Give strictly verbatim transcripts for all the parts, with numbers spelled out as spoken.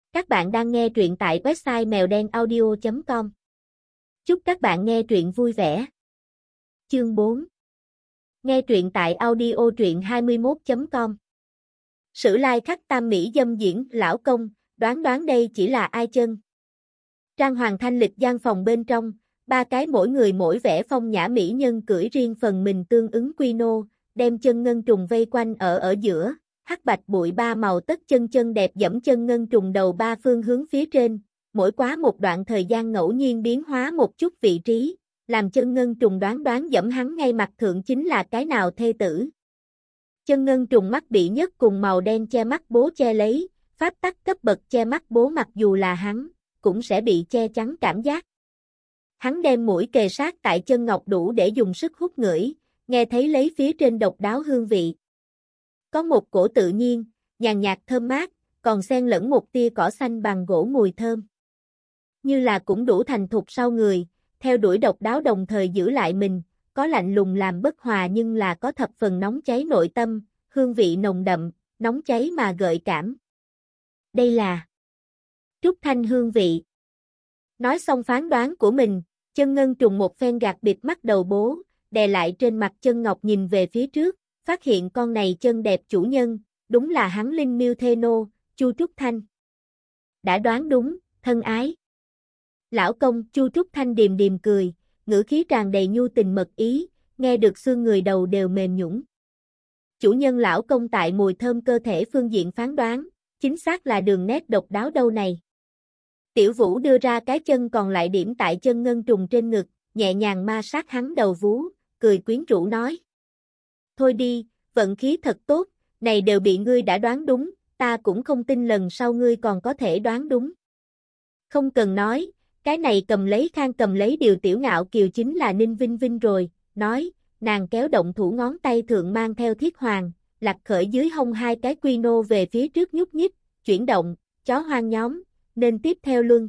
Các bạn đang nghe truyện tại website mèo đen audio chấm com. Chúc các bạn nghe truyện vui vẻ. Chương bốn. Nghe truyện tại audio truyện hai mươi mốt chấm com. Sử lai khắc tam mỹ dâm diễn lão công, đoán đoán đây chỉ là ai chân. Trang hoàng thanh lịch gian phòng bên trong, ba cái mỗi người mỗi vẻ phong nhã mỹ nhân cưỡi riêng phần mình tương ứng quy nô, đem chân ngân trùng vây quanh ở ở giữa. Hắc bạch bụi ba màu tất chân chân đẹp dẫm chân ngân trùng đầu ba phương hướng phía trên, mỗi quá một đoạn thời gian ngẫu nhiên biến hóa một chút vị trí, làm chân ngân trùng đoán đoán dẫm hắn ngay mặt thượng chính là cái nào thê tử. Chân ngân trùng mắt bị nhất cùng màu đen che mắt bố che lấy, pháp tắc cấp bậc che mắt bố mặc dù là hắn, cũng sẽ bị che chắn cảm giác. Hắn đem mũi kề sát tại chân ngọc đủ để dùng sức hút ngửi, nghe thấy lấy phía trên độc đáo hương vị. Có một cổ tự nhiên, nhàn nhạt thơm mát, còn xen lẫn một tia cỏ xanh bằng gỗ mùi thơm. Như là cũng đủ thành thục sau người, theo đuổi độc đáo đồng thời giữ lại mình, có lạnh lùng làm bất hòa nhưng là có thập phần nóng cháy nội tâm, hương vị nồng đậm, nóng cháy mà gợi cảm. Đây là Trúc Thanh hương vị. Nói xong phán đoán của mình, chân ngân trùng một phen gạt bịt mắt đầu bố, đè lại trên mặt chân ngọc nhìn về phía trước, phát hiện con này chân đẹp chủ nhân, đúng là hắn linh miêu thê nô, Chu Trúc Thanh. Đã đoán đúng, thân ái. Lão công, Chu Trúc Thanh điềm điềm cười, ngữ khí tràn đầy nhu tình mật ý, nghe được xương người đầu đều mềm nhũn. Chủ nhân lão công tại mùi thơm cơ thể phương diện phán đoán, chính xác là đường nét độc đáo đâu này. Tiểu Vũ đưa ra cái chân còn lại điểm tại chân ngân trùng trên ngực, nhẹ nhàng ma sát hắn đầu vú, cười quyến rũ nói. Thôi đi, vận khí thật tốt, này đều bị ngươi đã đoán đúng, ta cũng không tin lần sau ngươi còn có thể đoán đúng. Không cần nói, cái này cầm lấy khang cầm lấy điều tiểu ngạo kiều chính là Ninh Vinh Vinh rồi, nói, nàng kéo động thủ ngón tay thượng mang theo thiết hoàng, lặt khởi dưới hông hai cái quy nô về phía trước nhúc nhích, chuyển động, chó hoang nhóm, nên tiếp theo luân.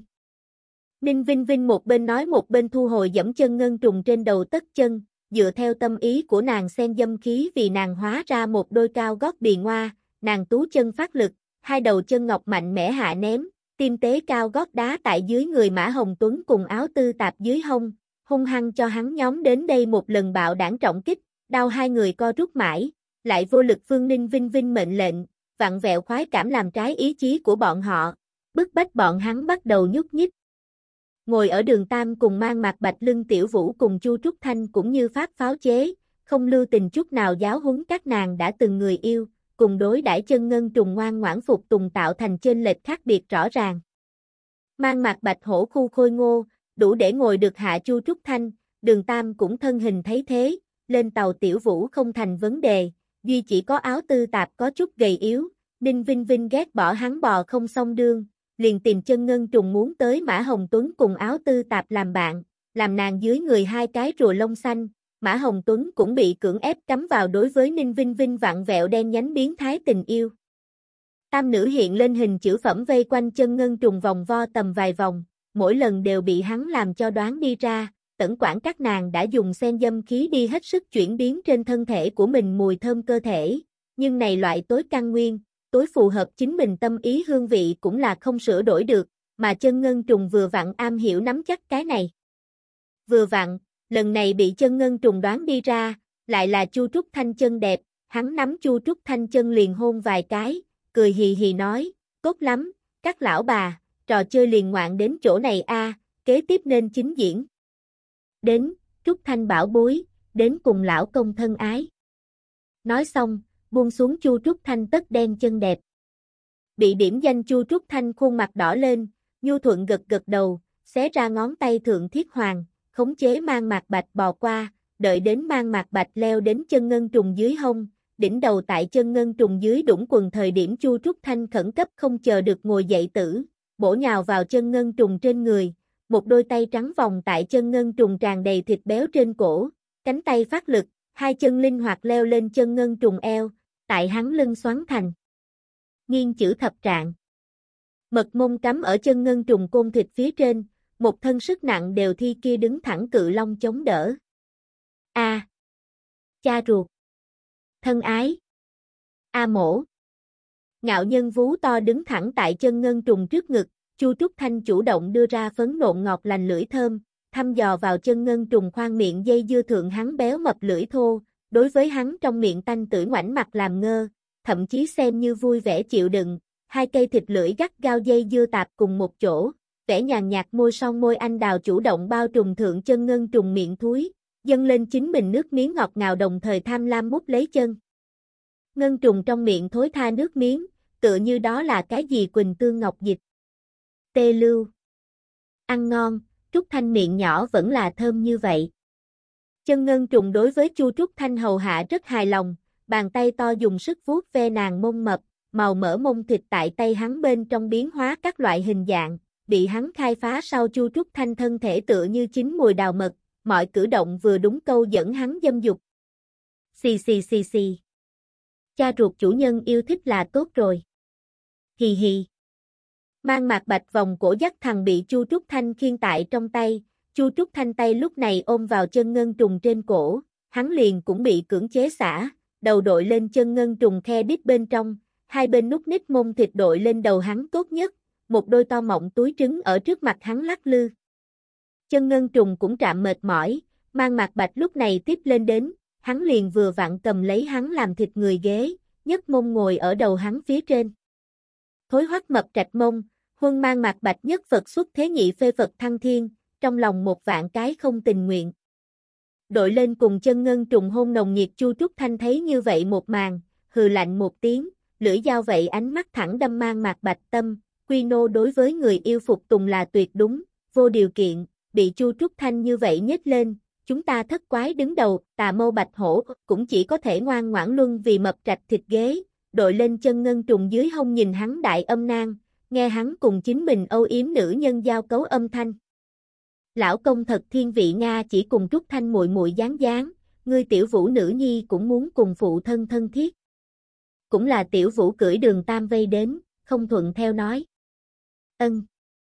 Ninh Vinh Vinh một bên nói một bên thu hồi dẫm chân ngân trùng trên đầu tất chân, dựa theo tâm ý của nàng xen dâm khí vì nàng hóa ra một đôi cao gót bì ngoa, nàng tú chân phát lực, hai đầu chân ngọc mạnh mẽ hạ ném, tiêm tế cao gót đá tại dưới người Mã Hồng Tuấn cùng áo tư tạp dưới hông, hung hăng cho hắn nhóm đến đây một lần bạo đảng trọng kích, đau hai người co rút mãi, lại vô lực Phương Ninh Vinh Vinh mệnh lệnh, vặn vẹo khoái cảm làm trái ý chí của bọn họ, bức bách bọn hắn bắt đầu nhúc nhích. Ngồi ở đường Tam cùng mang mặt bạch lưng Tiểu Vũ cùng Chu Trúc Thanh cũng như pháp pháo chế, không lưu tình chút nào giáo huấn các nàng đã từng người yêu, cùng đối đãi chân ngân trùng ngoan ngoãn phục tùng tạo thành chênh lệch khác biệt rõ ràng. Mang mặt bạch hổ khu khôi ngô, đủ để ngồi được hạ Chu Trúc Thanh, đường Tam cũng thân hình thấy thế, lên tàu Tiểu Vũ không thành vấn đề, duy chỉ có áo tư tạp có chút gầy yếu, Ninh Vinh Vinh ghét bỏ hắn bò không xong đương, liền tìm chân ngân trùng muốn tới Mã Hồng Tuấn cùng áo tư tạp làm bạn, làm nàng dưới người hai cái rùa lông xanh, Mã Hồng Tuấn cũng bị cưỡng ép cắm vào đối với Ninh Vinh Vinh vặn vẹo đen nhánh biến thái tình yêu. Tam nữ hiện lên hình chữ phẩm vây quanh chân ngân trùng vòng vo tầm vài vòng, mỗi lần đều bị hắn làm cho đoán đi ra, tẩn quản các nàng đã dùng sen dâm khí đi hết sức chuyển biến trên thân thể của mình mùi thơm cơ thể, nhưng này loại tối căn nguyên, tối phù hợp chính mình tâm ý hương vị cũng là không sửa đổi được, mà chân ngân trùng vừa vặn am hiểu nắm chắc cái này. Vừa vặn, lần này bị chân ngân trùng đoán đi ra, lại là Chu Trúc Thanh chân đẹp, hắn nắm Chu Trúc Thanh chân liền hôn vài cái, cười hì hì nói, tốt lắm, các lão bà, trò chơi liền ngoạn đến chỗ này a, kế tiếp nên chính diễn. Đến, Trúc Thanh bảo bối, đến cùng lão công thân ái. Nói xong, buông xuống Chu Trúc Thanh tất đen chân đẹp. Bị điểm danh Chu Trúc Thanh khuôn mặt đỏ lên, nhu thuận gật gật đầu, xé ra ngón tay thượng thiết hoàng, khống chế mang mạc bạch bò qua, đợi đến mang mạc bạch leo đến chân ngân trùng dưới hông, đỉnh đầu tại chân ngân trùng dưới đũng quần thời điểm Chu Trúc Thanh khẩn cấp không chờ được ngồi dậy tử, bổ nhào vào chân ngân trùng trên người, một đôi tay trắng vòng tại chân ngân trùng tràn đầy thịt béo trên cổ, cánh tay phát lực, hai chân linh hoạt leo lên chân ngân trùng eo, tại hắn lưng xoắn thành nghiêng chữ thập trạng. Mật mông cắm ở chân ngân trùng côn thịt phía trên, một thân sức nặng đều thi kia đứng thẳng cự long chống đỡ. A. À, cha ruột. Thân ái. A mổ. Ngạo nhân vú to đứng thẳng tại chân ngân trùng trước ngực, Chu Trúc Thanh chủ động đưa ra phấn nộn ngọt lành lưỡi thơm, thăm dò vào chân ngân trùng khoang miệng dây dưa thượng hắn béo mập lưỡi thô, đối với hắn trong miệng tanh tưởi ngoảnh mặt làm ngơ, thậm chí xem như vui vẻ chịu đựng, hai cây thịt lưỡi gắt gao dây dưa tạp cùng một chỗ, vẻ nhàn nhạt môi son môi anh đào chủ động bao trùm thượng chân ngân trùng miệng thúi, dâng lên chính mình nước miếng ngọt ngào đồng thời tham lam mút lấy chân. Ngân trùng trong miệng thối tha nước miếng, tựa như đó là cái gì quỳnh tương ngọc dịch. Tê lưu. Ăn ngon, Trúc Thanh miệng nhỏ vẫn là thơm như vậy. Chân ngân trùng đối với Chu Trúc Thanh hầu hạ rất hài lòng, bàn tay to dùng sức vuốt ve nàng mông mập, màu mỡ mông thịt tại tay hắn bên trong biến hóa các loại hình dạng, bị hắn khai phá sau Chu Trúc Thanh thân thể tựa như chín mùi đào mật, mọi cử động vừa đúng câu dẫn hắn dâm dục. Xì xì xì xì. Cha ruột chủ nhân yêu thích là tốt rồi. Hì hì. Mang mạc bạch vòng cổ dắt thằng bị Chu Trúc Thanh khiêng tại trong tay, Chu Trúc Thanh tay lúc này ôm vào chân ngân trùng trên cổ, hắn liền cũng bị cưỡng chế xả, đầu đội lên chân ngân trùng khe đít bên trong, hai bên nút nít mông thịt đội lên đầu hắn tốt nhất, một đôi to mọng túi trứng ở trước mặt hắn lắc lư. Chân ngân trùng cũng trạm mệt mỏi, mang mạc bạch lúc này tiếp lên đến, hắn liền vừa vặn cầm lấy hắn làm thịt người ghế, nhấc mông ngồi ở đầu hắn phía trên. Thối hoắc mập trạch mông, huân mang mạc bạch nhất Phật xuất thế nhị phê Phật thăng thiên, trong lòng một vạn cái không tình nguyện. Đội lên cùng chân ngân trùng hôn nồng nhiệt Chu Trúc Thanh thấy như vậy một màn, hừ lạnh một tiếng, lưỡi dao vậy ánh mắt thẳng đâm mang mạc bạch tâm, quy nô đối với người yêu phục tùng là tuyệt đúng, vô điều kiện, bị Chu Trúc Thanh như vậy nhếch lên, chúng ta thất quái đứng đầu, tà mâu bạch hổ, cũng chỉ có thể ngoan ngoãn luân vì mập trạch thịt ghế, đội lên chân ngân trùng dưới hông nhìn hắn đại âm nang, nghe hắn cùng chính mình âu yếm nữ nhân giao cấu âm thanh. Lão công thật thiên vị Nga chỉ cùng Trúc Thanh muội muội dáng dáng, ngươi tiểu vũ nữ nhi cũng muốn cùng phụ thân thân thiết. Cũng là tiểu vũ cưỡi đường tam vây đến, không thuận theo nói. Ân.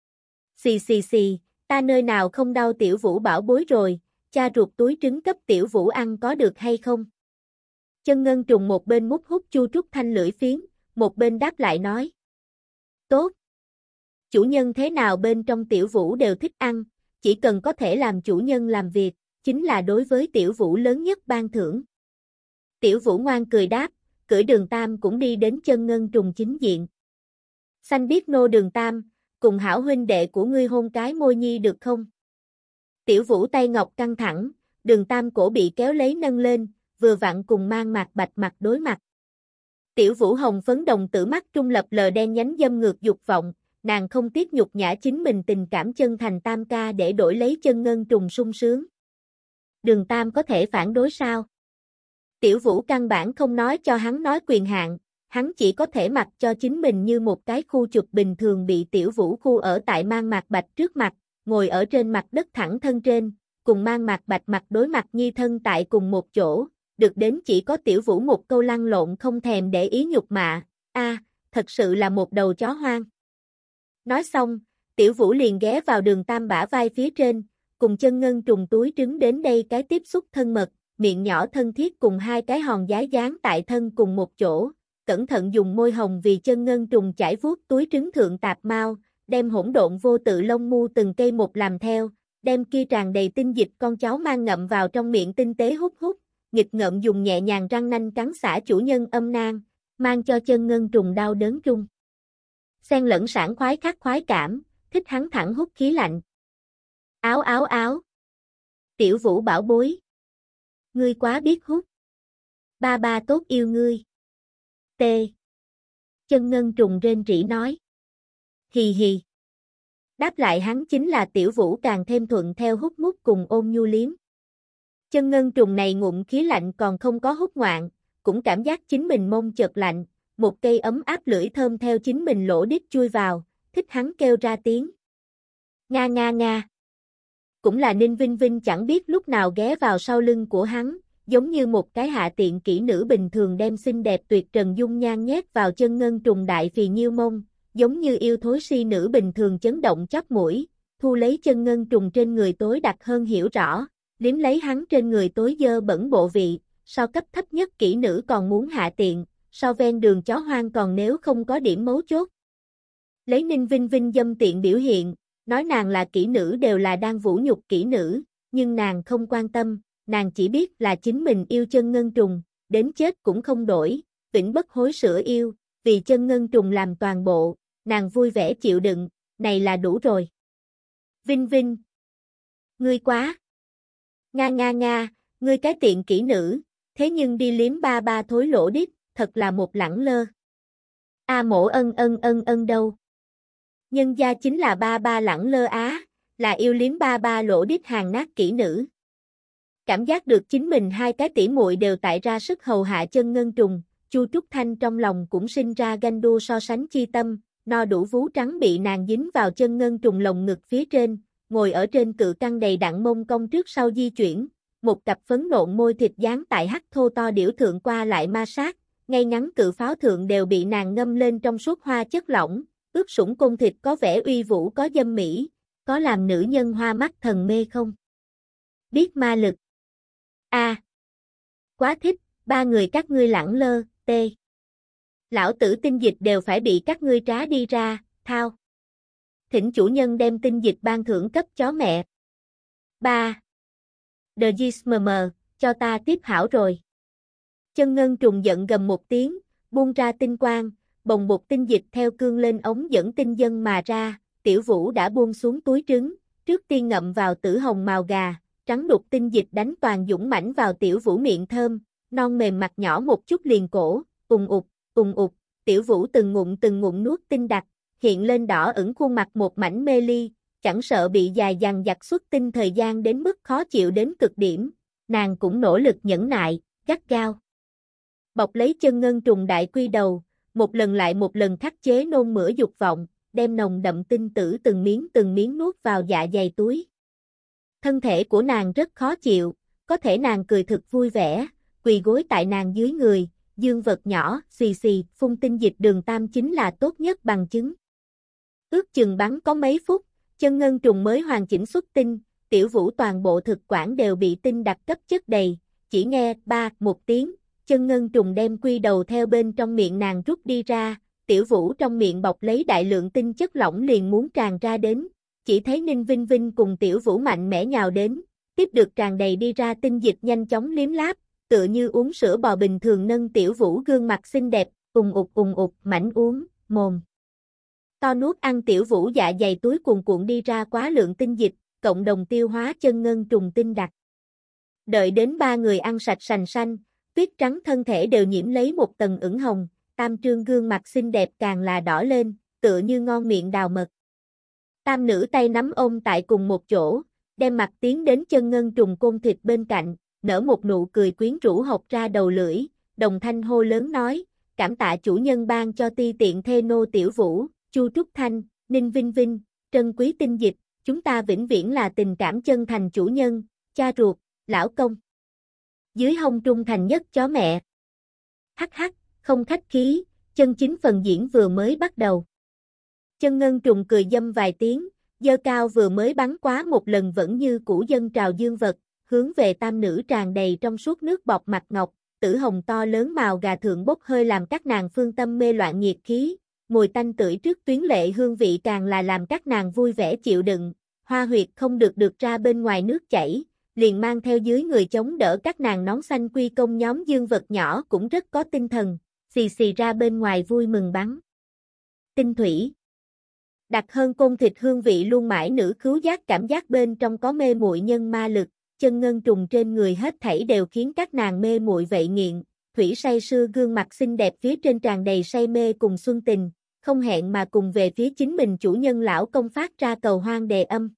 Xì xì xì, ta nơi nào không đau tiểu vũ bảo bối rồi, cha ruột túi trứng cấp tiểu vũ ăn có được hay không? Chân ngân trùng một bên mút hút Chu Trúc Thanh lưỡi phiến, một bên đáp lại nói. Tốt. Chủ nhân thế nào bên trong tiểu vũ đều thích ăn, chỉ cần có thể làm chủ nhân làm việc, chính là đối với tiểu vũ lớn nhất ban thưởng. Tiểu vũ ngoan cười đáp, cưỡi đường tam cũng đi đến chân ngân trùng chính diện. Xanh biết nô đường tam, cùng hảo huynh đệ của ngươi hôn cái môi nhi được không? Tiểu vũ tay ngọc căng thẳng, đường tam cổ bị kéo lấy nâng lên, vừa vặn cùng mang mạc bạch mặt đối mặt. Tiểu vũ hồng phấn đồng tử mắt trung lập lờ đen nhánh dâm ngược dục vọng, nàng không tiếc nhục nhã chính mình tình cảm chân thành tam ca để đổi lấy chân ngân trùng sung sướng. Đường tam có thể phản đối sao? Tiểu vũ căn bản không nói cho hắn nói quyền hạn, hắn chỉ có thể mặc cho chính mình như một cái khu chụp bình thường bị tiểu vũ khu ở tại mang mạc bạch trước mặt, ngồi ở trên mặt đất thẳng thân trên, cùng mang mạc bạch mặt đối mặt nhi thân tại cùng một chỗ, được đến chỉ có tiểu vũ một câu lăn lộn không thèm để ý nhục mạ, a, à, thật sự là một đầu chó hoang. Nói xong, tiểu vũ liền ghé vào đường tam bả vai phía trên, cùng chân ngân trùng túi trứng đến đây cái tiếp xúc thân mật, miệng nhỏ thân thiết cùng hai cái hòn giái dán tại thân cùng một chỗ, cẩn thận dùng môi hồng vì chân ngân trùng chải vuốt túi trứng thượng tạp mau, đem hỗn độn vô tự lông mu từng cây một làm theo, đem kia tràn đầy tinh dịch con cháu mang ngậm vào trong miệng tinh tế hút hút, nghịch ngợm dùng nhẹ nhàng răng nanh cắn xả chủ nhân âm nang, mang cho chân ngân trùng đau đớn trung. Xen lẫn sảng khoái khắc khoái cảm, thích hắn thẳng hút khí lạnh. Áo áo áo. Tiểu vũ bảo bối. Ngươi quá biết hút. Ba ba tốt yêu ngươi. T. Chân ngân trùng rên rỉ nói. Hì hì. Đáp lại hắn chính là tiểu vũ càng thêm thuận theo hút mút cùng ôm nhu liếm. Chân ngân trùng này ngụm khí lạnh còn không có hút ngoạn, cũng cảm giác chính mình mông chợt lạnh, một cây ấm áp lưỡi thơm theo chính mình lỗ đít chui vào, thích hắn kêu ra tiếng. Nga nga nga. Cũng là Ninh Vinh Vinh chẳng biết lúc nào ghé vào sau lưng của hắn, giống như một cái hạ tiện kỹ nữ bình thường đem xinh đẹp tuyệt trần dung nhan nhét vào chân ngân trùng đại phì nhiêu mông, giống như yêu thối si nữ bình thường chấn động chóp mũi, thu lấy chân ngân trùng trên người tối đặc hơn hiểu rõ, liếm lấy hắn trên người tối dơ bẩn bộ vị, so cấp thấp nhất kỹ nữ còn muốn hạ tiện, so ven đường chó hoang còn nếu không có điểm mấu chốt. Lấy Ninh Vinh Vinh dâm tiện biểu hiện, nói nàng là kỹ nữ đều là đang vũ nhục kỹ nữ, nhưng nàng không quan tâm, nàng chỉ biết là chính mình yêu chân ngân trùng, đến chết cũng không đổi, vĩnh bất hối sửa yêu, vì chân ngân trùng làm toàn bộ, nàng vui vẻ chịu đựng, này là đủ rồi. Vinh Vinh, ngươi quá. Nga nga nga, ngươi cái tiện kỹ nữ, thế nhưng đi liếm ba ba thối lỗ đít, thật là một lẳng lơ. A Mộ ân ân ân ân đâu. Nhân gia chính là ba ba lẳng lơ á, là yêu liếm ba ba lỗ đít hàng nát kỹ nữ. Cảm giác được chính mình hai cái tỉ muội đều tại ra sức hầu hạ chân ngân trùng, Chu Trúc Thanh trong lòng cũng sinh ra ganh đua so sánh chi tâm, no đủ vú trắng bị nàng dính vào chân ngân trùng lồng ngực phía trên, ngồi ở trên cự căng đầy đặn mông cong trước sau di chuyển, một cặp phấn nộn môi thịt dán tại hắc thô to điểu thượng qua lại ma sát, ngay ngắn cự pháo thượng đều bị nàng ngâm lên trong suốt hoa chất lỏng, ướt sũng côn thịt có vẻ uy vũ có dâm mỹ, có làm nữ nhân hoa mắt thần mê không? Biết ma lực. A. À, quá thích, ba người các ngươi lẳng lơ, tê. Lão tử tinh dịch đều phải bị các ngươi trá đi ra, thao. Thỉnh chủ nhân đem tinh dịch ban thưởng cấp chó mẹ. ba. The Gismm, cho ta tiếp hảo rồi. Chân ngân trùng giận gầm một tiếng, buông ra tinh quang, bồng bột tinh dịch theo cương lên ống dẫn tinh dân mà ra, tiểu vũ đã buông xuống túi trứng, trước tiên ngậm vào tử hồng màu gà, trắng đục tinh dịch đánh toàn dũng mãnh vào tiểu vũ miệng thơm, non mềm mặt nhỏ một chút liền cổ, ùng ụt, ùng ụt, tiểu vũ từng ngụm từng ngụm nuốt tinh đặc, hiện lên đỏ ửng khuôn mặt một mảnh mê ly, chẳng sợ bị dài dằng dặc xuất tinh thời gian đến mức khó chịu đến cực điểm, nàng cũng nỗ lực nhẫn nại, gắt gao. Bọc lấy chân ngân trùng đại quy đầu, một lần lại một lần khắc chế nôn mửa dục vọng, đem nồng đậm tinh tử từng miếng từng miếng nuốt vào dạ dày túi. Thân thể của nàng rất khó chịu, có thể nàng cười thực vui vẻ, quỳ gối tại nàng dưới người, dương vật nhỏ, xì xì, phun tinh dịch đường tam chính là tốt nhất bằng chứng. Ước chừng bắn có mấy phút, chân ngân trùng mới hoàn chỉnh xuất tinh, tiểu vũ toàn bộ thực quản đều bị tinh đặc cấp chất đầy, chỉ nghe ba một tiếng, chân ngân trùng đem quy đầu theo bên trong miệng nàng rút đi ra, tiểu vũ trong miệng bọc lấy đại lượng tinh chất lỏng liền muốn tràn ra đến, chỉ thấy Ninh Vinh Vinh cùng tiểu vũ mạnh mẽ nhào đến, tiếp được tràn đầy đi ra tinh dịch nhanh chóng liếm láp, tựa như uống sữa bò bình thường nâng tiểu vũ gương mặt xinh đẹp, ùng ụt ùng ụt mảnh uống, mồm to nuốt ăn tiểu vũ dạ dày túi cuồn cuộn đi ra quá lượng tinh dịch, cộng đồng tiêu hóa chân ngân trùng tinh đặc. Đợi đến ba người ăn sạch sành xanh, tuyết trắng thân thể đều nhiễm lấy một tầng ửng hồng, tam trương gương mặt xinh đẹp càng là đỏ lên, tựa như ngon miệng đào mật. Tam nữ tay nắm ôm tại cùng một chỗ, đem mặt tiến đến chân ngân trùng côn thịt bên cạnh, nở một nụ cười quyến rũ hộc ra đầu lưỡi, đồng thanh hô lớn nói, cảm tạ chủ nhân ban cho ti tiện thê nô tiểu vũ, Chu Trúc Thanh, Ninh Vinh Vinh, trân quý tinh dịch, chúng ta vĩnh viễn là tình cảm chân thành chủ nhân, cha ruột, lão công. Dưới hông trung thành nhất chó mẹ. Hắc hắc, không khách khí, chân chính phần diễn vừa mới bắt đầu. Chân ngân trùng cười dâm vài tiếng, dơ cao vừa mới bắn quá một lần vẫn như cũ dân trào dương vật, hướng về tam nữ tràn đầy trong suốt nước bọt mặt ngọc, tử hồng to lớn màu gà thượng bốc hơi làm các nàng phương tâm mê loạn nhiệt khí, mùi tanh tưởi trước tuyến lệ hương vị càng là làm các nàng vui vẻ chịu đựng, hoa huyệt không được được ra bên ngoài nước chảy, liền mang theo dưới người chống đỡ các nàng nón xanh quy công nhóm dương vật nhỏ cũng rất có tinh thần, xì xì ra bên ngoài vui mừng bắn. Tinh thủy đặc hơn côn thịt hương vị luôn mãi nữ khứu giác cảm giác bên trong có mê muội nhân ma lực, chân ngân trùng trên người hết thảy đều khiến các nàng mê muội vậy nghiện, thủy say sưa gương mặt xinh đẹp phía trên tràn đầy say mê cùng xuân tình, không hẹn mà cùng về phía chính mình chủ nhân lão công phát ra cầu hoang đề âm.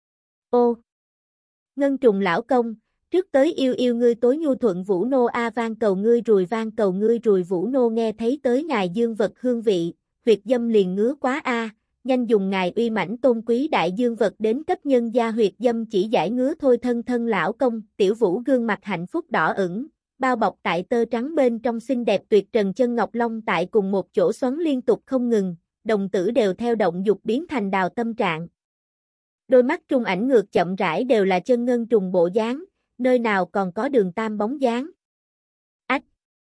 Ô! Ngân trùng lão công, trước tới yêu yêu ngươi tối nhu thuận vũ nô a vang cầu ngươi rùi vang cầu ngươi rùi vũ nô nghe thấy tới ngài dương vật hương vị, huyệt dâm liền ngứa quá a, nhanh dùng ngài uy mãnh tôn quý đại dương vật đến cấp nhân gia huyệt dâm chỉ giải ngứa thôi thân thân lão công, tiểu vũ gương mặt hạnh phúc đỏ ửng, bao bọc tại tơ trắng bên trong xinh đẹp tuyệt trần chân ngọc long tại cùng một chỗ xoắn liên tục không ngừng, đồng tử đều theo động dục biến thành đào tâm trạng. Đôi mắt trung ảnh ngược chậm rãi đều là chân ngân trùng bộ dáng, nơi nào còn có đường tam bóng dáng. Ách!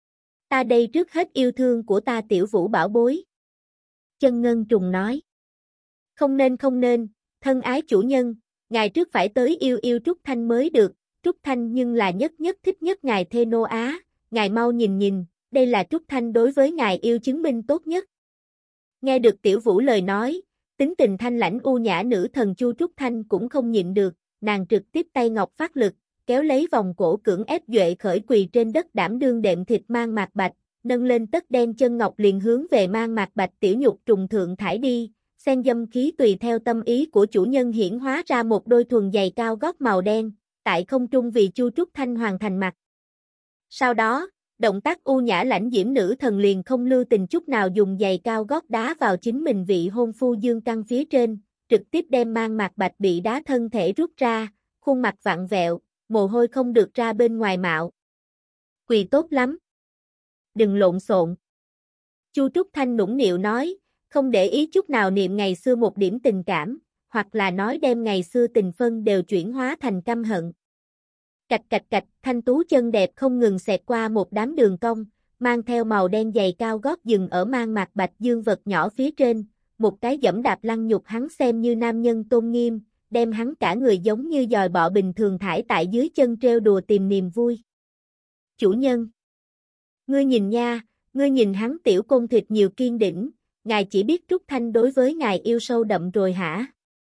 Ta đây trước hết yêu thương của ta tiểu vũ bảo bối. Chân ngân trùng nói. Không nên không nên, thân ái chủ nhân, ngài trước phải tới yêu yêu Trúc Thanh mới được, Trúc Thanh nhưng là nhất nhất thích nhất ngài thê nô á, ngài mau nhìn nhìn, đây là Trúc Thanh đối với ngài yêu chứng minh tốt nhất. Nghe được tiểu vũ lời nói, tính tình thanh lãnh u nhã nữ thần Chu Trúc Thanh cũng không nhịn được, nàng trực tiếp tay ngọc phát lực, kéo lấy vòng cổ cưỡng ép Duệ khởi quỳ trên đất đảm đương đệm thịt mang mạc bạch, nâng lên tất đen chân ngọc liền hướng về mang mạc bạch tiểu nhục trùng thượng thải đi, sen dâm khí tùy theo tâm ý của chủ nhân hiển hóa ra một đôi thuần giày cao gót màu đen, tại không trung vì Chu Trúc Thanh hoàn thành mặt. Sau đó, động tác u nhã lãnh diễm nữ thần liền không lưu tình chút nào dùng giày cao gót đá vào chính mình vị hôn phu dương căn phía trên, trực tiếp đem mang mạc bạch bị đá thân thể rút ra, khuôn mặt vặn vẹo, mồ hôi không được ra bên ngoài mạo. Quỳ tốt lắm. Đừng lộn xộn. Chu Trúc Thanh nũng nịu nói, không để ý chút nào niệm ngày xưa một điểm tình cảm, hoặc là nói đem ngày xưa tình phân đều chuyển hóa thành căm hận. Cạch cạch cạch, thanh tú chân đẹp không ngừng xẹt qua một đám đường cong, mang theo màu đen giày cao gót dừng ở mang mạc bạch dương vật nhỏ phía trên, một cái dẫm đạp lăng nhục hắn xem như nam nhân tôn nghiêm, đem hắn cả người giống như dòi bọ bình thường thải tại dưới chân trêu đùa tìm niềm vui. Chủ nhân, ngươi nhìn nha, ngươi nhìn hắn tiểu côn thịt nhiều kiên đỉnh, ngài chỉ biết Trúc Thanh đối với ngài yêu sâu đậm rồi hả?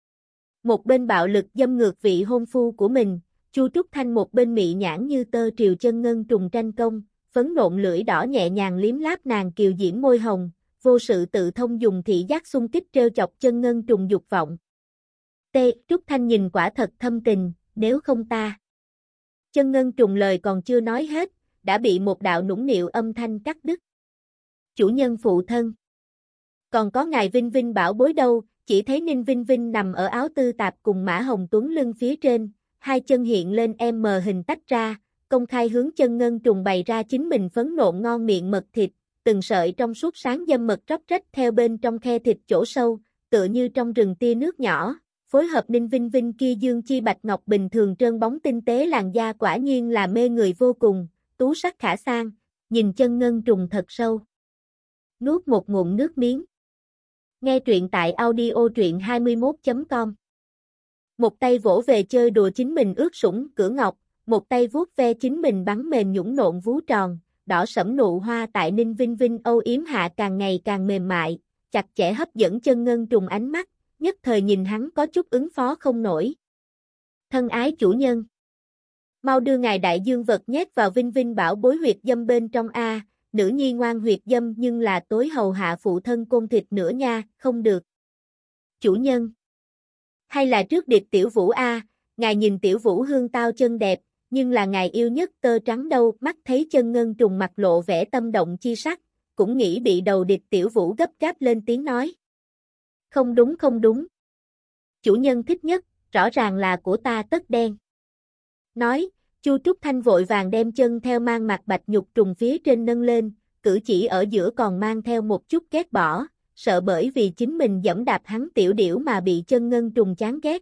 Một bên bạo lực dâm ngược vị hôn phu của mình, Chu Trúc Thanh một bên mị nhãn như tơ triều chân ngân trùng tranh công, phấn nộn lưỡi đỏ nhẹ nhàng liếm láp nàng kiều diễm môi hồng, vô sự tự thông dùng thị giác xung kích trêu chọc chân ngân trùng dục vọng. T. Trúc Thanh nhìn quả thật thâm tình, nếu không ta. Chân ngân trùng lời còn chưa nói hết, đã bị một đạo nũng nịu âm thanh cắt đứt. Chủ nhân phụ thân. Còn có ngài Vinh Vinh bảo bối đâu, chỉ thấy Ninh Vinh Vinh nằm ở áo tư tạp cùng Mã Hồng Tuấn lưng phía trên, hai chân hiện lên em mờ hình tách ra, công khai hướng chân ngân trùng bày ra chính mình phấn nộn ngon miệng mật thịt, từng sợi trong suốt sáng dâm mật róc rách theo bên trong khe thịt chỗ sâu, tựa như trong rừng tia nước nhỏ, phối hợp Ninh Vinh Vinh kia dương chi bạch ngọc bình thường trơn bóng tinh tế làn da quả nhiên là mê người vô cùng, tú sắc khả sang, nhìn chân ngân trùng thật sâu. Nuốt một ngụm nước miếng. Nghe truyện tại audio truyện hai mươi mốt chấm com. Một tay vỗ về chơi đùa chính mình ướt sũng cửa ngọc, một tay vuốt ve chính mình bắn mềm nhũng nộn vú tròn, đỏ sẫm nụ hoa tại Ninh Vinh Vinh âu yếm hạ càng ngày càng mềm mại, chặt chẽ hấp dẫn chân ngân trùng ánh mắt, nhất thời nhìn hắn có chút ứng phó không nổi. Thân ái chủ nhân. Mau đưa ngài đại dương vật nhét vào Vinh Vinh bảo bối huyệt dâm bên trong A, nữ nhi ngoan huyệt dâm nhưng là tối hầu hạ phụ thân côn thịt nữa nha, không được. Chủ nhân. Hay là trước điệp tiểu vũ A, ngài nhìn tiểu vũ hương tao chân đẹp, nhưng là ngài yêu nhất tơ trắng đâu, mắt thấy chân ngân trùng mặt lộ vẻ tâm động chi sắc, cũng nghĩ bị đầu điệp tiểu vũ gấp gáp lên tiếng nói. Không đúng không đúng. Chủ nhân thích nhất, rõ ràng là của ta tất đen. Nói, Chu Trúc Thanh vội vàng đem chân theo mang mặt bạch nhục trùng phía trên nâng lên, cử chỉ ở giữa còn mang theo một chút ghét bỏ, sợ bởi vì chính mình dẫm đạp hắn tiểu điểu mà bị chân ngân trùng chán ghét.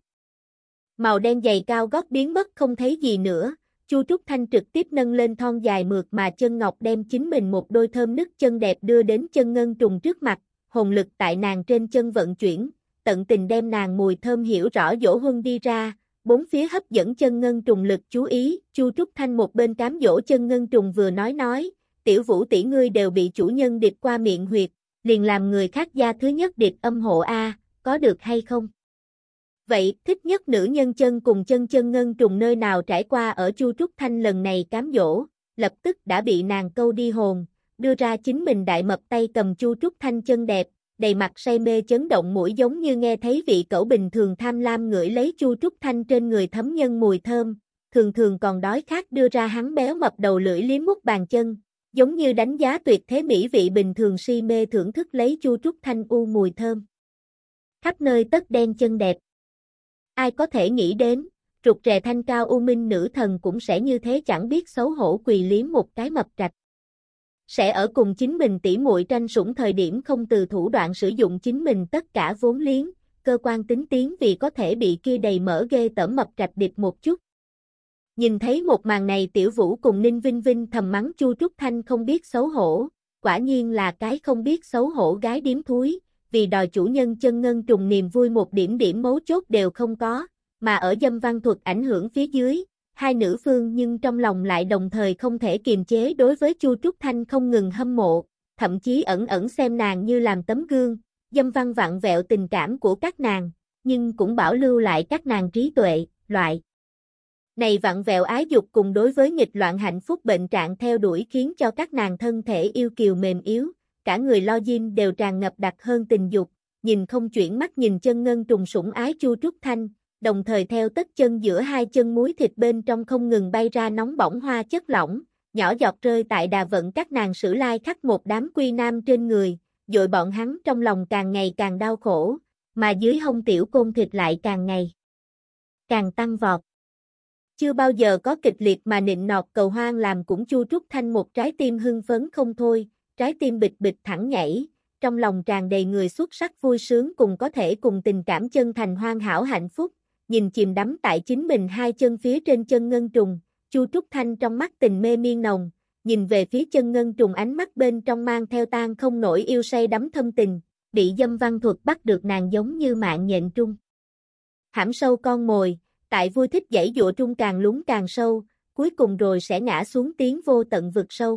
Màu đen giày cao gót biến mất không thấy gì nữa, Chu Trúc Thanh trực tiếp nâng lên thon dài mượt mà chân ngọc đem chính mình một đôi thơm nức chân đẹp đưa đến chân ngân trùng trước mặt, hồn lực tại nàng trên chân vận chuyển, tận tình đem nàng mùi thơm hiểu rõ dỗ huân đi ra, bốn phía hấp dẫn chân ngân trùng lực chú ý, Chu Trúc Thanh một bên cám dỗ chân ngân trùng vừa nói nói, tiểu vũ tỷ ngươi đều bị chủ nhân điệp qua miệng huyệt, liền làm người khác gia thứ nhất điệp âm hộ A, có được hay không? Vậy, thích nhất nữ nhân chân cùng chân chân ngân trùng nơi nào trải qua ở Chu Trúc Thanh lần này cám dỗ, lập tức đã bị nàng câu đi hồn, đưa ra chính mình đại mập tay cầm Chu Trúc Thanh chân đẹp, đầy mặt say mê chấn động mũi giống như nghe thấy vị cẩu bình thường tham lam ngửi lấy Chu Trúc Thanh trên người thấm nhân mùi thơm, thường thường còn đói khát đưa ra hắn béo mập đầu lưỡi liếm mút bàn chân, giống như đánh giá tuyệt thế mỹ vị bình thường si mê thưởng thức lấy Chu Trúc Thanh u mùi thơm. Khắp nơi tất đen chân đẹp. Ai có thể nghĩ đến, rụt rè thanh cao u minh nữ thần cũng sẽ như thế chẳng biết xấu hổ quỳ liếm một cái mập trạch. Sẽ ở cùng chính mình tỉ muội tranh sủng thời điểm không từ thủ đoạn sử dụng chính mình tất cả vốn liếng, cơ quan tính tiến vì có thể bị kia đầy mỡ ghê tởm mập trạch điệp một chút. Nhìn thấy một màn này Tiểu Vũ cùng Ninh Vinh Vinh thầm mắng Chu Trúc Thanh không biết xấu hổ, quả nhiên là cái không biết xấu hổ gái điếm thúi, vì đòi chủ nhân chân ngân trùng niềm vui một điểm điểm mấu chốt đều không có, mà ở dâm văn thuật ảnh hưởng phía dưới, hai nữ phương nhưng trong lòng lại đồng thời không thể kiềm chế đối với Chu Trúc Thanh không ngừng hâm mộ, thậm chí ẩn ẩn xem nàng như làm tấm gương, dâm văn vặn vẹo tình cảm của các nàng, nhưng cũng bảo lưu lại các nàng trí tuệ, loại này vặn vẹo ái dục cùng đối với nghịch loạn hạnh phúc bệnh trạng theo đuổi khiến cho các nàng thân thể yêu kiều mềm yếu, cả người lo dinh đều tràn ngập đặc hơn tình dục, nhìn không chuyển mắt nhìn chân ngân trùng sủng ái Chu Trúc Thanh, đồng thời theo tất chân giữa hai chân muối thịt bên trong không ngừng bay ra nóng bỏng hoa chất lỏng, nhỏ giọt rơi tại đà vận các nàng sử lai khắc một đám quy nam trên người, dội bọn hắn trong lòng càng ngày càng đau khổ, mà dưới hông tiểu côn thịt lại càng ngày càng tăng vọt. Chưa bao giờ có kịch liệt mà nịnh nọt cầu hoang làm cũng Chu Trúc Thanh một trái tim hưng phấn không thôi, trái tim bịch bịch thẳng nhảy, trong lòng tràn đầy người xuất sắc vui sướng cùng có thể cùng tình cảm chân thành hoàn hảo hạnh phúc, nhìn chìm đắm tại chính mình hai chân phía trên chân ngân trùng, Chu Trúc Thanh trong mắt tình mê miên nồng, nhìn về phía chân ngân trùng ánh mắt bên trong mang theo tan không nổi yêu say đắm thâm tình, bị dâm văn thuật bắt được nàng giống như mạng nhện trung. Hãm sâu con mồi, tại vui thích dãy dụa trung càng lún càng sâu, cuối cùng rồi sẽ ngã xuống tiến vô tận vực sâu.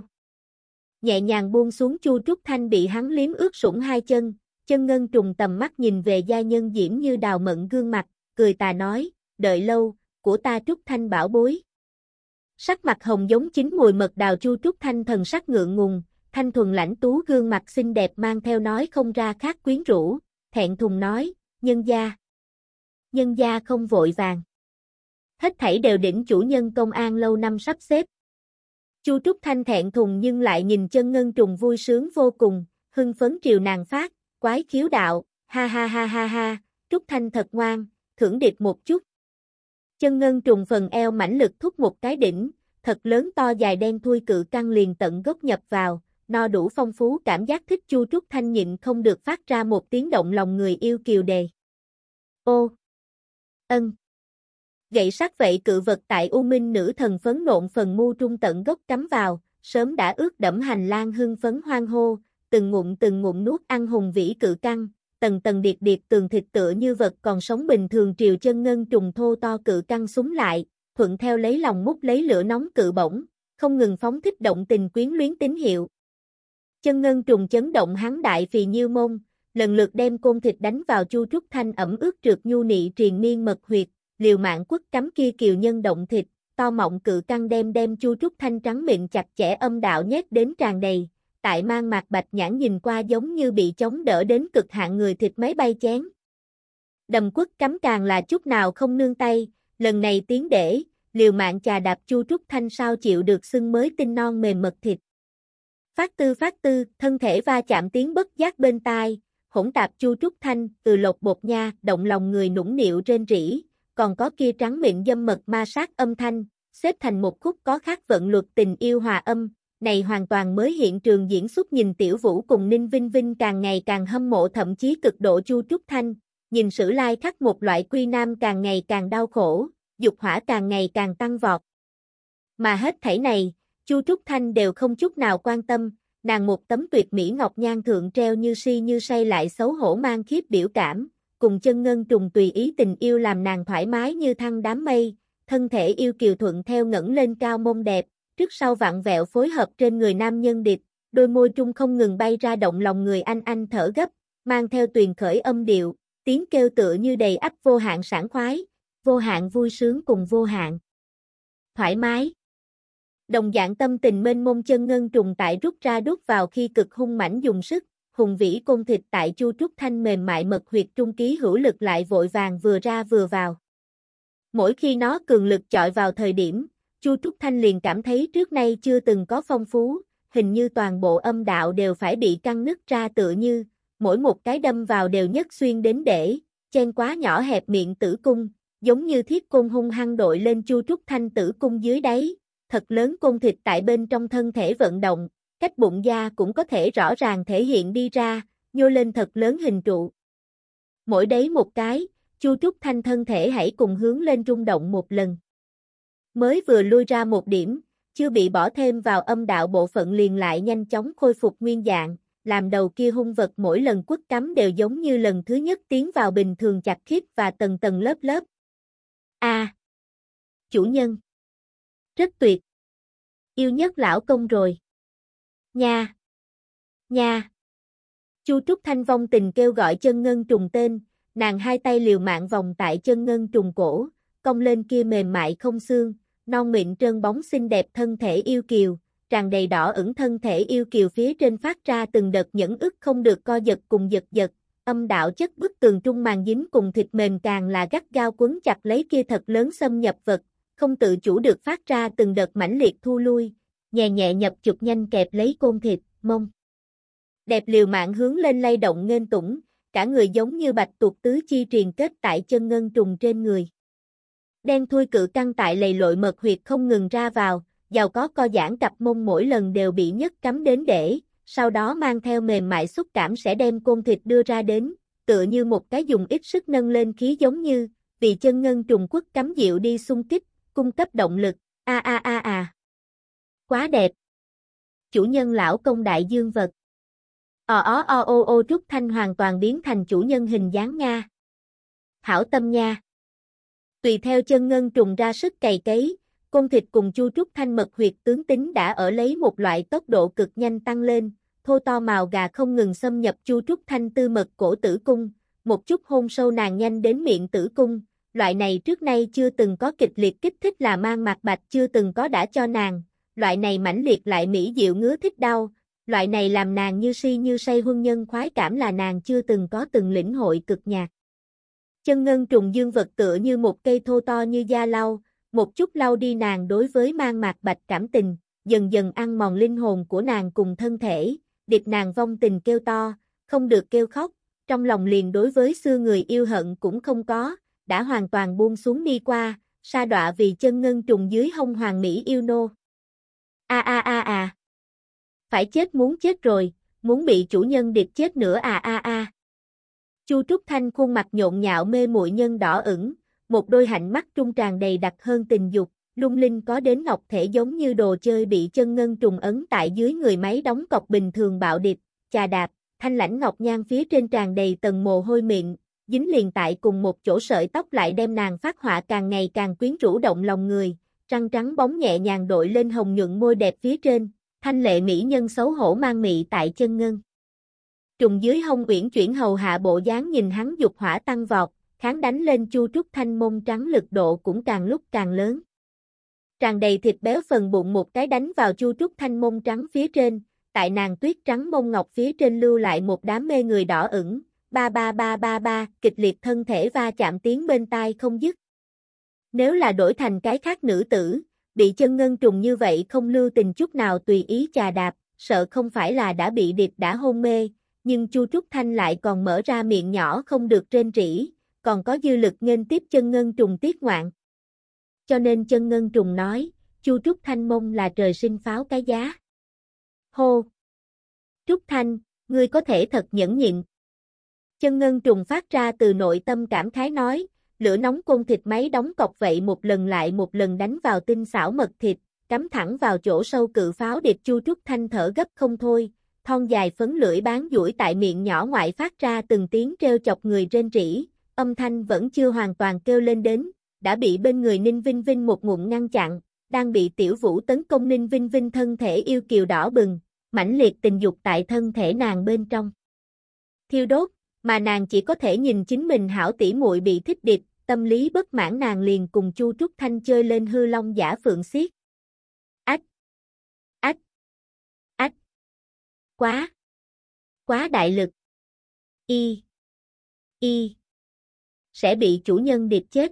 Nhẹ nhàng buông xuống Chu Trúc Thanh bị hắn liếm ướt sũng hai chân, chân ngân trùng tầm mắt nhìn về gia nhân diễm như đào mận gương mặt, cười tà nói, đợi lâu, của ta Trúc Thanh bảo bối. Sắc mặt hồng giống chín mùi mật đào Chu Trúc Thanh thần sắc ngượng ngùng, thanh thuần lãnh tú gương mặt xinh đẹp mang theo nói không ra khác quyến rũ, thẹn thùng nói, nhân gia. Nhân gia không vội vàng. Hết thảy đều đỉnh chủ nhân công an lâu năm sắp xếp. Chu Trúc Thanh thẹn thùng nhưng lại nhìn chân ngân trùng vui sướng vô cùng, hưng phấn triều nàng phát, quái khiếu đạo, ha ha ha ha ha, Trúc Thanh thật ngoan, thưởng điệp một chút. Chân ngân trùng phần eo mãnh lực thúc một cái đỉnh, thật lớn to dài đen thui cự căng liền tận gốc nhập vào, no đủ phong phú cảm giác thích Chu Trúc Thanh nhịn không được phát ra một tiếng động lòng người yêu kiều đề. Ô! Ân! Gậy sắt vậy cự vật tại U Minh nữ thần phấn nộn phần mu trung tận gốc cắm vào, sớm đã ướt đẫm hành lang hưng phấn hoang hô, từng ngụm từng ngụm nuốt ăn hùng vĩ cự căng, tầng tầng điệp điệp tường thịt tựa như vật còn sống bình thường triều chân ngân trùng thô to cự căng súng lại, thuận theo lấy lòng mút lấy lửa nóng cự bổng, không ngừng phóng thích động tình quyến luyến tín hiệu. Chân ngân trùng chấn động hắn đại phì nhiêu mông, lần lượt đem côn thịt đánh vào Chu Trúc Thanh ẩm ướt trượt nhu nị triền miên mật huyệt, liều mạng quất cắm kia kiều nhân động thịt, to mọng cự căng đem đem Chu Trúc Thanh trắng miệng chặt chẽ âm đạo nhét đến tràn đầy, tại mang mạc bạch nhãn nhìn qua giống như bị chống đỡ đến cực hạn người thịt máy bay chén. Đầm quất cắm càng là chút nào không nương tay, lần này tiến để, liều mạng chà đạp Chu Trúc Thanh sao chịu được xưng mới tinh non mềm mật thịt. Phát tư phát tư, thân thể va chạm tiếng bất giác bên tai, hỗn tạp Chu Trúc Thanh, từ lột bột nha, động lòng người nũng nịu rên rỉ, còn có kia trắng miệng dâm mật ma sát âm thanh, xếp thành một khúc có khác vận luật tình yêu hòa âm, này hoàn toàn mới hiện trường diễn xuất nhìn Tiểu Vũ cùng Ninh Vinh Vinh càng ngày càng hâm mộ thậm chí cực độ Chu Trúc Thanh, nhìn sử lai khắc một loại quy nam càng ngày càng đau khổ, dục hỏa càng ngày càng tăng vọt. Mà hết thảy này, Chu Trúc Thanh đều không chút nào quan tâm, nàng một tấm tuyệt mỹ ngọc nhan thượng treo như si như say lại xấu hổ mang khiếp biểu cảm, cùng chân ngân trùng tùy ý tình yêu làm nàng thoải mái như thăng đám mây, thân thể yêu kiều thuận theo ngẩng lên cao mông đẹp, trước sau vặn vẹo phối hợp trên người nam nhân điệp, đôi môi trung không ngừng bay ra động lòng người anh anh thở gấp, mang theo tuyền khởi âm điệu, tiếng kêu tựa như đầy ắp vô hạn sảng khoái, vô hạn vui sướng cùng vô hạn thoải mái. Đồng dạng tâm tình mênh mông chân ngân trùng tại rút ra đút vào khi cực hung mãnh dùng sức, hùng vĩ côn thịt tại Chu Trúc Thanh mềm mại mật huyệt trung ký hữu lực lại vội vàng vừa ra vừa vào. Mỗi khi nó cường lực chọi vào thời điểm, Chu Trúc Thanh liền cảm thấy trước nay chưa từng có phong phú, hình như toàn bộ âm đạo đều phải bị căng nứt ra tựa như, mỗi một cái đâm vào đều nhất xuyên đến để, chen quá nhỏ hẹp miệng tử cung, giống như thiết côn hung hăng đội lên Chu Trúc Thanh tử cung dưới đáy, thật lớn côn thịt tại bên trong thân thể vận động, cách bụng da cũng có thể rõ ràng thể hiện đi ra, nhô lên thật lớn hình trụ. Mỗi đấy một cái, Chu Trúc Thanh thân thể hãy cùng hướng lên rung động một lần. Mới vừa lui ra một điểm, chưa bị bỏ thêm vào âm đạo bộ phận liền lại nhanh chóng khôi phục nguyên dạng, làm đầu kia hung vật mỗi lần quất cắm đều giống như lần thứ nhất tiến vào bình thường chặt khít và tầng tầng lớp lớp. A, à, chủ nhân. Rất tuyệt. Yêu nhất lão công rồi. Nha. Nha. Chu Trúc Thanh vong tình kêu gọi chân ngân trùng tên, nàng hai tay liều mạng vòng tại chân ngân trùng cổ, cong lên kia mềm mại không xương, non mịn trơn bóng xinh đẹp thân thể yêu kiều, tràn đầy đỏ ửng thân thể yêu kiều phía trên phát ra từng đợt nhẫn ức không được co giật cùng giật giật, âm đạo chất bức tường trung màng dính cùng thịt mềm càng là gắt gao quấn chặt lấy kia thật lớn xâm nhập vật, không tự chủ được phát ra từng đợt mãnh liệt thu lui, nhẹ nhẹ nhập chụp nhanh kẹp lấy côn thịt, mông. Đẹp liều mạng hướng lên lay động nghênh tủng, cả người giống như bạch tuộc tứ chi triền kết tại chân ngân trùng trên người. Đen thui cự căng tại lầy lội mật huyệt không ngừng ra vào, giàu có co giãn cặp mông mỗi lần đều bị nhất cắm đến để, sau đó mang theo mềm mại xúc cảm sẽ đem côn thịt đưa ra đến, tựa như một cái dùng ít sức nâng lên khí giống như, vì chân ngân trùng quất cắm dịu đi xung kích, cung cấp động lực, a a a a. Quá đẹp. Chủ nhân lão công đại dương vật. Ò ó o ô ô Trúc Thanh hoàn toàn biến thành chủ nhân hình dáng nha. Hảo tâm nha. Tùy theo chân ngân trùng ra sức cày cấy, côn thịt cùng Chu Trúc Thanh mật huyệt tướng tính đã ở lấy một loại tốc độ cực nhanh tăng lên, thô to màu gà không ngừng xâm nhập Chu Trúc Thanh tư mật cổ tử cung, một chút hôn sâu nàng nhanh đến miệng tử cung, loại này trước nay chưa từng có kịch liệt kích thích là mang mạc bạch chưa từng có đã cho nàng, loại này mãnh liệt lại mỹ diệu ngứa thích đau, loại này làm nàng như si như say huân nhân khoái cảm là nàng chưa từng có từng lĩnh hội cực nhạc. Chân ngân trùng dương vật tựa như một cây thô to như da lau, một chút lau đi nàng đối với mang mạc bạch cảm tình, dần dần ăn mòn linh hồn của nàng cùng thân thể, địch nàng vong tình kêu to, không được kêu khóc, trong lòng liền đối với xưa người yêu hận cũng không có, đã hoàn toàn buông xuống đi qua, sa đọa vì chân ngân trùng dưới hông hoàng mỹ yêu nô. A a a a. Phải chết muốn chết rồi, muốn bị chủ nhân điệp chết nữa à a a. Chu Trúc Thanh khuôn mặt nhộn nhạo mê muội nhân đỏ ửng, một đôi hạnh mắt trung tràn đầy đặc hơn tình dục, lung linh có đến ngọc thể giống như đồ chơi bị chân ngân trùng ấn tại dưới người máy đóng cọc bình thường bạo điệp, chà đạp, thanh lãnh ngọc nhan phía trên tràn đầy tầng mồ hôi miệng, dính liền tại cùng một chỗ sợi tóc lại đem nàng phát họa càng ngày càng quyến rũ động lòng người, răng trắng bóng nhẹ nhàng đội lên hồng nhuận môi đẹp phía trên, thanh lệ mỹ nhân xấu hổ mang mị tại chân ngân. Trùng dưới hông uyển chuyển hầu hạ bộ dáng nhìn hắn dục hỏa tăng vọt, kháng đánh lên Chu Trúc Thanh mông trắng lực độ cũng càng lúc càng lớn. Tràn đầy thịt béo phần bụng một cái đánh vào Chu Trúc Thanh mông trắng phía trên, tại nàng tuyết trắng mông ngọc phía trên lưu lại một đám mê người đỏ ửng, ba ba ba ba ba, kịch liệt thân thể va chạm tiếng bên tai không dứt. Nếu là đổi thành cái khác nữ tử, bị chân ngân trùng như vậy không lưu tình chút nào tùy ý chà đạp, sợ không phải là đã bị điệp đã hôn mê, nhưng Chu Trúc Thanh lại còn mở ra miệng nhỏ không được rên rỉ, còn có dư lực nghênh tiếp chân ngân trùng tiết ngoạn. Cho nên chân ngân trùng nói, Chu Trúc Thanh mông là trời sinh pháo cái giá. Hô! Trúc Thanh, ngươi có thể thật nhẫn nhịn. Chân ngân trùng phát ra từ nội tâm cảm khái nói, lửa nóng côn thịt máy đóng cọc vậy một lần lại một lần đánh vào tinh xảo mật thịt, cắm thẳng vào chỗ sâu cự pháo điệp. Chu Trúc Thanh thở gấp không thôi, thon dài phấn lưỡi bán duỗi tại miệng nhỏ ngoại phát ra từng tiếng treo chọc người rên rỉ, âm thanh vẫn chưa hoàn toàn kêu lên đến, đã bị bên người Ninh Vinh Vinh một ngụm ngăn chặn, đang bị Tiểu Vũ tấn công. Ninh Vinh Vinh thân thể yêu kiều đỏ bừng, mãnh liệt tình dục tại thân thể nàng bên trong thiêu đốt, mà nàng chỉ có thể nhìn chính mình hảo tỷ muội bị thích điệp, tâm lý bất mãn nàng liền cùng Chu Trúc Thanh chơi lên hư long giả phượng xiết. Ách! Ách! Ách! Quá! Quá đại lực! Y! Y! Sẽ bị chủ nhân điệp chết.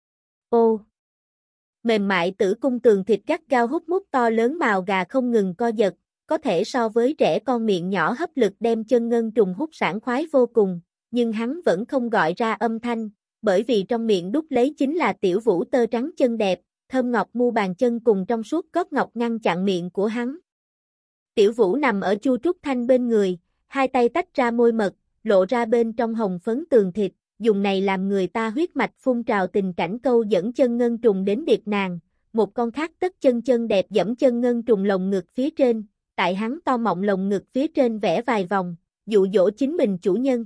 Ô! Mềm mại tử cung tường thịt gắt gao hút mút to lớn màu gà không ngừng co giật, có thể so với trẻ con miệng nhỏ hấp lực đem chân ngân trùng hút sảng khoái vô cùng, nhưng hắn vẫn không gọi ra âm thanh, bởi vì trong miệng đút lấy chính là Tiểu Vũ tơ trắng chân đẹp, thơm ngọc mu bàn chân cùng trong suốt gót ngọc ngăn chặn miệng của hắn. Tiểu Vũ nằm ở Chu Trúc Thanh bên người, hai tay tách ra môi mật, lộ ra bên trong hồng phấn tường thịt, dùng này làm người ta huyết mạch phun trào tình cảnh câu dẫn chân ngân trùng đến điệp nàng, một con khác tất chân chân đẹp dẫm chân ngân trùng lồng ngực phía trên, tại hắn to mọng lồng ngực phía trên vẽ vài vòng, dụ dỗ chính mình chủ nhân.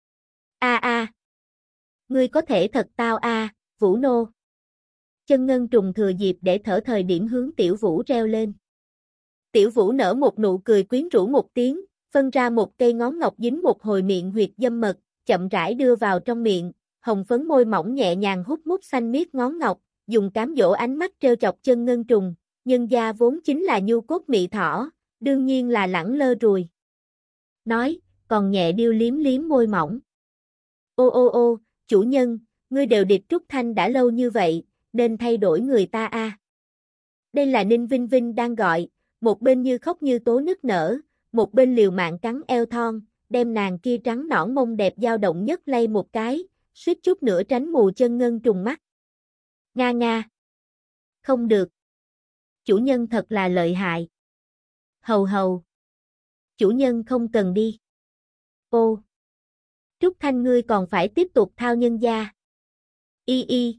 A a, ngươi có thể thật tao a, Vũ nô. Chân ngân trùng thừa dịp để thở thời điểm hướng Tiểu Vũ reo lên. Tiểu Vũ nở một nụ cười quyến rũ một tiếng, phân ra một cây ngón ngọc dính một hồi miệng huyệt dâm mật, chậm rãi đưa vào trong miệng, hồng phấn môi mỏng nhẹ nhàng hút mút xanh miết ngón ngọc, dùng cám dỗ ánh mắt trêu chọc chân ngân trùng, nhân gia vốn chính là nhu cốt mị thỏ, đương nhiên là lẳng lơ ruồi. Nói, còn nhẹ điêu liếm liếm môi mỏng. Ô ô ô, chủ nhân, ngươi đều địch Trúc Thanh đã lâu như vậy, nên thay đổi người ta a. À. Đây là Ninh Vinh Vinh đang gọi, một bên như khóc như tố nức nở, một bên liều mạng cắn eo thon, đem nàng kia trắng nõn mông đẹp dao động nhất lay một cái, suýt chút nữa tránh mù chân ngân trùng mắt. Nga nga. Không được. Chủ nhân thật là lợi hại. Hầu hầu. Chủ nhân không cần đi. Ô. Trúc Thanh ngươi còn phải tiếp tục thao nhân gia. Y y.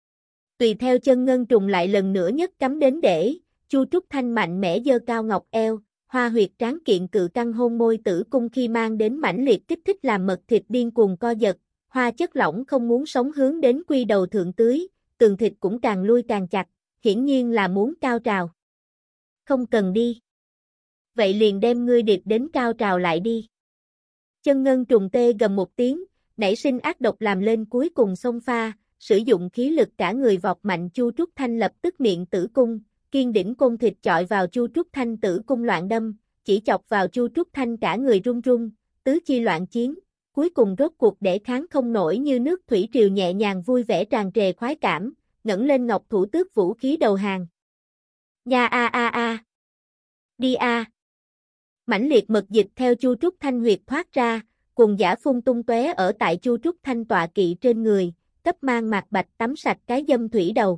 Tùy theo chân ngân trùng lại lần nữa nhất cắm đến để, Chu Trúc Thanh mạnh mẽ giơ cao ngọc eo, hoa huyệt tráng kiện cự căng hôn môi tử cung khi mang đến mãnh liệt kích thích làm mật thịt điên cuồng co giật, hoa chất lỏng không muốn sống hướng đến quy đầu thượng tưới, tường thịt cũng càng lui càng chặt, hiển nhiên là muốn cao trào. Không cần đi. Vậy liền đem ngươi điệp đến cao trào lại đi. Chân ngân trùng tê gầm một tiếng, nảy sinh ác độc làm lên cuối cùng xông pha, sử dụng khí lực cả người vọt mạnh Chu Trúc Thanh lập tức miệng tử cung, kiên đỉnh côn thịt chọi vào Chu Trúc Thanh tử cung loạn đâm, chỉ chọc vào Chu Trúc Thanh cả người run run, tứ chi loạn chiến, cuối cùng rốt cuộc để kháng không nổi như nước thủy triều nhẹ nhàng vui vẻ tràn trề khoái cảm, ngẩng lên ngọc thủ tước vũ khí đầu hàng. Nha a a a. Đi a. Mãnh liệt mật dịch theo Chu Trúc Thanh huyệt thoát ra, cùng giả phun tung tóe ở tại Chu Trúc Thanh tọa kỵ trên người, cấp mang mạc bạch tắm sạch cái dâm thủy đầu.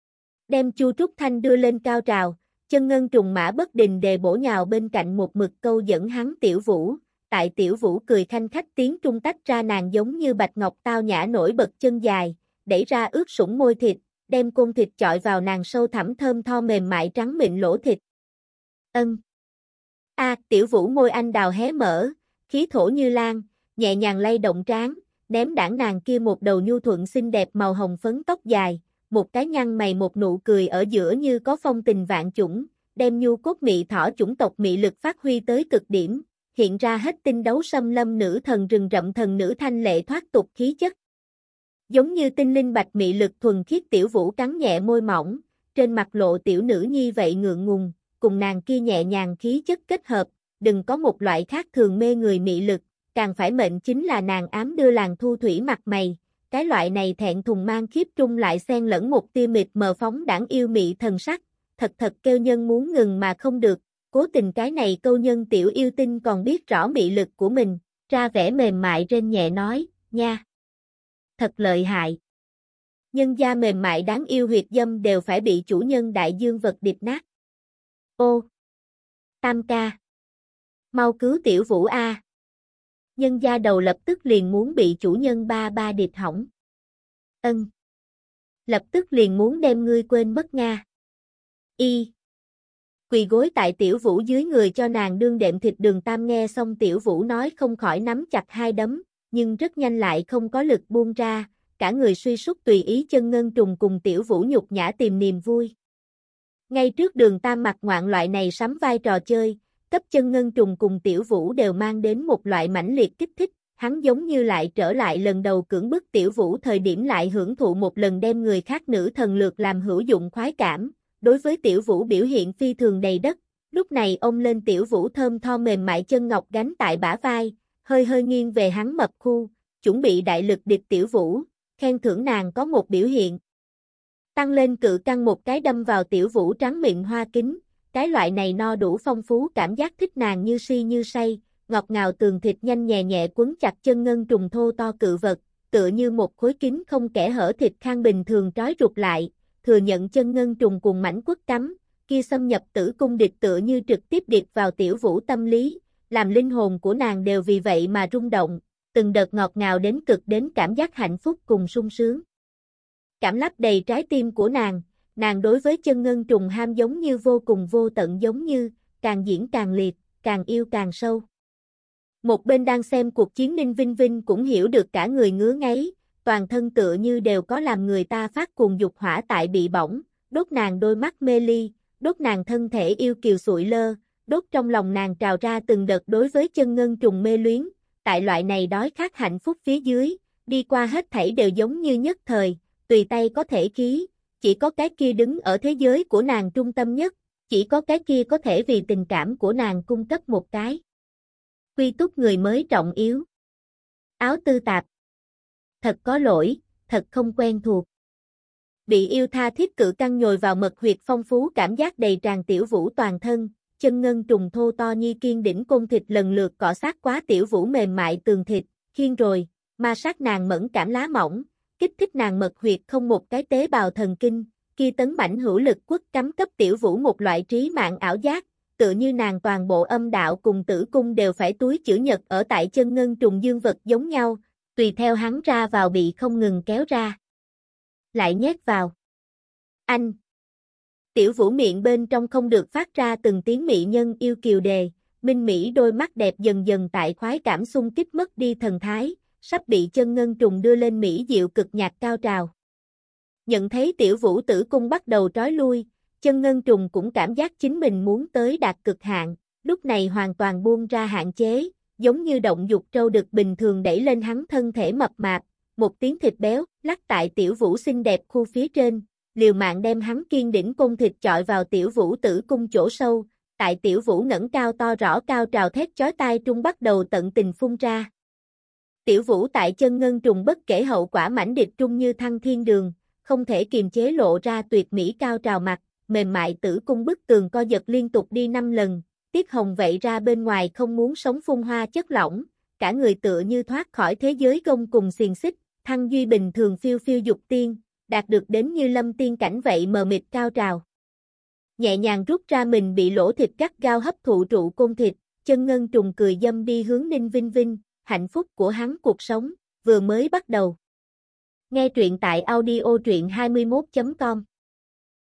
Đem Chu Trúc Thanh đưa lên cao trào, chân ngân trùng mã bất đình đề bổ nhào bên cạnh một mực câu dẫn hắn Tiểu Vũ, tại Tiểu Vũ cười khanh khách tiếng trung tách ra nàng giống như bạch ngọc tao nhã nổi bật chân dài, đẩy ra ướt sũng môi thịt, đem côn thịt chọi vào nàng sâu thẳm thơm tho mềm mại trắng mịn lỗ thịt. Ân. A, à, Tiểu Vũ môi anh đào hé mở, khí thổ như lan, nhẹ nhàng lay động trán, ném đảng nàng kia một đầu nhu thuận xinh đẹp màu hồng phấn tóc dài, một cái nhăn mày một nụ cười ở giữa như có phong tình vạn chủng, đem nhu cốt mị thỏ chủng tộc mị lực phát huy tới cực điểm, hiện ra hết tinh đấu xâm lâm nữ thần rừng rậm thần nữ thanh lệ thoát tục khí chất. Giống như tinh linh bạch mị lực thuần khiết Tiểu Vũ cắn nhẹ môi mỏng, trên mặt lộ tiểu nữ nhi vậy ngượng ngùng, cùng nàng kia nhẹ nhàng khí chất kết hợp, đừng có một loại khác thường mê người mị lực, càng phải mệnh chính là nàng ám đưa làng thu thủy mặt mày, cái loại này thẹn thùng mang khiếp trung lại xen lẫn một tia mịt mờ phóng đãng yêu mị thần sắc, thật thật kêu nhân muốn ngừng mà không được, cố tình cái này câu nhân tiểu yêu tinh còn biết rõ mị lực của mình, ra vẻ mềm mại rên nhẹ nói, nha. Thật lợi hại. Nhân gia mềm mại đáng yêu huyệt dâm đều phải bị chủ nhân đại dương vật điệp nát. Ô. Tam ca. Mau cứu Tiểu Vũ a. Nhân gia đầu lập tức liền muốn bị chủ nhân ba ba điệp hỏng. Ân. Lập tức liền muốn đem ngươi quên mất nga. Y. Quỳ gối tại Tiểu Vũ dưới người cho nàng đương đệm thịt Đường Tam nghe xong Tiểu Vũ nói không khỏi nắm chặt hai đấm, nhưng rất nhanh lại không có lực buông ra, cả người suy sút tùy ý chân ngân trùng cùng Tiểu Vũ nhục nhã tìm niềm vui. Ngay trước Đường Tam mặt ngoạn loại này sắm vai trò chơi, cấp chân ngân trùng cùng Tiểu Vũ đều mang đến một loại mãnh liệt kích thích, hắn giống như lại trở lại lần đầu cưỡng bức Tiểu Vũ thời điểm lại hưởng thụ một lần đem người khác nữ thần lược làm hữu dụng khoái cảm, đối với Tiểu Vũ biểu hiện phi thường đầy đất, lúc này ôm lên Tiểu Vũ thơm tho mềm mại chân ngọc gánh tại bả vai, hơi hơi nghiêng về hắn mập khu, chuẩn bị đại lực địch Tiểu Vũ, khen thưởng nàng có một biểu hiện. Tăng lên cự căng một cái đâm vào Tiểu Vũ trắng miệng hoa kính, cái loại này no đủ phong phú cảm giác thích nàng như si như say, ngọt ngào tường thịt nhanh nhẹ nhẹ quấn chặt chân ngân trùng thô to cự vật, tựa như một khối kính không kẽ hở thịt khang bình thường trói rụt lại, thừa nhận chân ngân trùng cùng mảnh quất cắm, kia xâm nhập tử cung địch tựa như trực tiếp điệp vào Tiểu Vũ tâm lý, làm linh hồn của nàng đều vì vậy mà rung động, từng đợt ngọt ngào đến cực đến cảm giác hạnh phúc cùng sung sướng. Cảm lấp đầy trái tim của nàng, nàng đối với chân ngân trùng ham giống như vô cùng vô tận giống như, càng diễn càng liệt, càng yêu càng sâu. Một bên đang xem cuộc chiến Ninh Vinh Vinh cũng hiểu được cả người ngứa ngáy, toàn thân tựa như đều có làm người ta phát cuồng dục hỏa tại bị bỏng, đốt nàng đôi mắt mê ly, đốt nàng thân thể yêu kiều sụi lơ, đốt trong lòng nàng trào ra từng đợt đối với chân ngân trùng mê luyến, tại loại này đói khát hạnh phúc phía dưới, đi qua hết thảy đều giống như nhất thời, tùy tay có thể khí, chỉ có cái kia đứng ở thế giới của nàng trung tâm nhất, chỉ có cái kia có thể vì tình cảm của nàng cung cấp một cái quy túc người mới trọng yếu. Áo tư tạp. Thật có lỗi, thật không quen thuộc. Bị yêu tha thiết cự căng nhồi vào mật huyệt phong phú cảm giác đầy tràn Tiểu Vũ toàn thân, chân ngân trùng thô to nhi kiên đỉnh côn thịt lần lượt cọ sát quá Tiểu Vũ mềm mại tường thịt, khiên rồi, ma sát nàng mẫn cảm lá mỏng, kích thích nàng mật huyệt không một cái tế bào thần kinh, kia tấn mãnh hữu lực quất cắm cấp Tiểu Vũ một loại trí mạng ảo giác, tựa như nàng toàn bộ âm đạo cùng tử cung đều phải túi chữ nhật ở tại chân ngân trùng dương vật giống nhau, tùy theo hắn ra vào bị không ngừng kéo ra. Lại nhét vào. Anh. Tiểu Vũ miệng bên trong không được phát ra từng tiếng mỹ nhân yêu kiều đề, minh mỹ đôi mắt đẹp dần dần tại khoái cảm xung kích mất đi thần thái, sắp bị chân ngân trùng đưa lên mỹ diệu cực nhạc cao trào. Nhận thấy Tiểu Vũ tử cung bắt đầu trói lui, chân ngân trùng cũng cảm giác chính mình muốn tới đạt cực hạn, lúc này hoàn toàn buông ra hạn chế, giống như động dục trâu đực bình thường đẩy lên hắn thân thể mập mạp, một tiếng thịt béo, lắc tại Tiểu Vũ xinh đẹp khu phía trên, liều mạng đem hắn kiên đỉnh côn thịt chọi vào Tiểu Vũ tử cung chỗ sâu, tại Tiểu Vũ ngẩng cao to rõ cao trào thét chói tai trung bắt đầu tận tình phun ra. Tiểu Vũ tại chân ngân trùng bất kể hậu quả mãnh địch trung như thăng thiên đường, không thể kiềm chế lộ ra tuyệt mỹ cao trào mặt, mềm mại tử cung bức tường co giật liên tục đi năm lần, tiết hồng vậy ra bên ngoài không muốn sống phun hoa chất lỏng, cả người tựa như thoát khỏi thế giới gông cùng xiềng xích, thăng duy bình thường phiêu phiêu dục tiên, đạt được đến như lâm tiên cảnh vậy mờ mịt cao trào. Nhẹ nhàng rút ra mình bị lỗ thịt gắt gao hấp thụ trụ côn thịt, chân ngân trùng cười dâm đi hướng Ninh Vinh Vinh, hạnh phúc của hắn cuộc sống, vừa mới bắt đầu. Nghe truyện tại audio truyện hai mươi mốt chấm com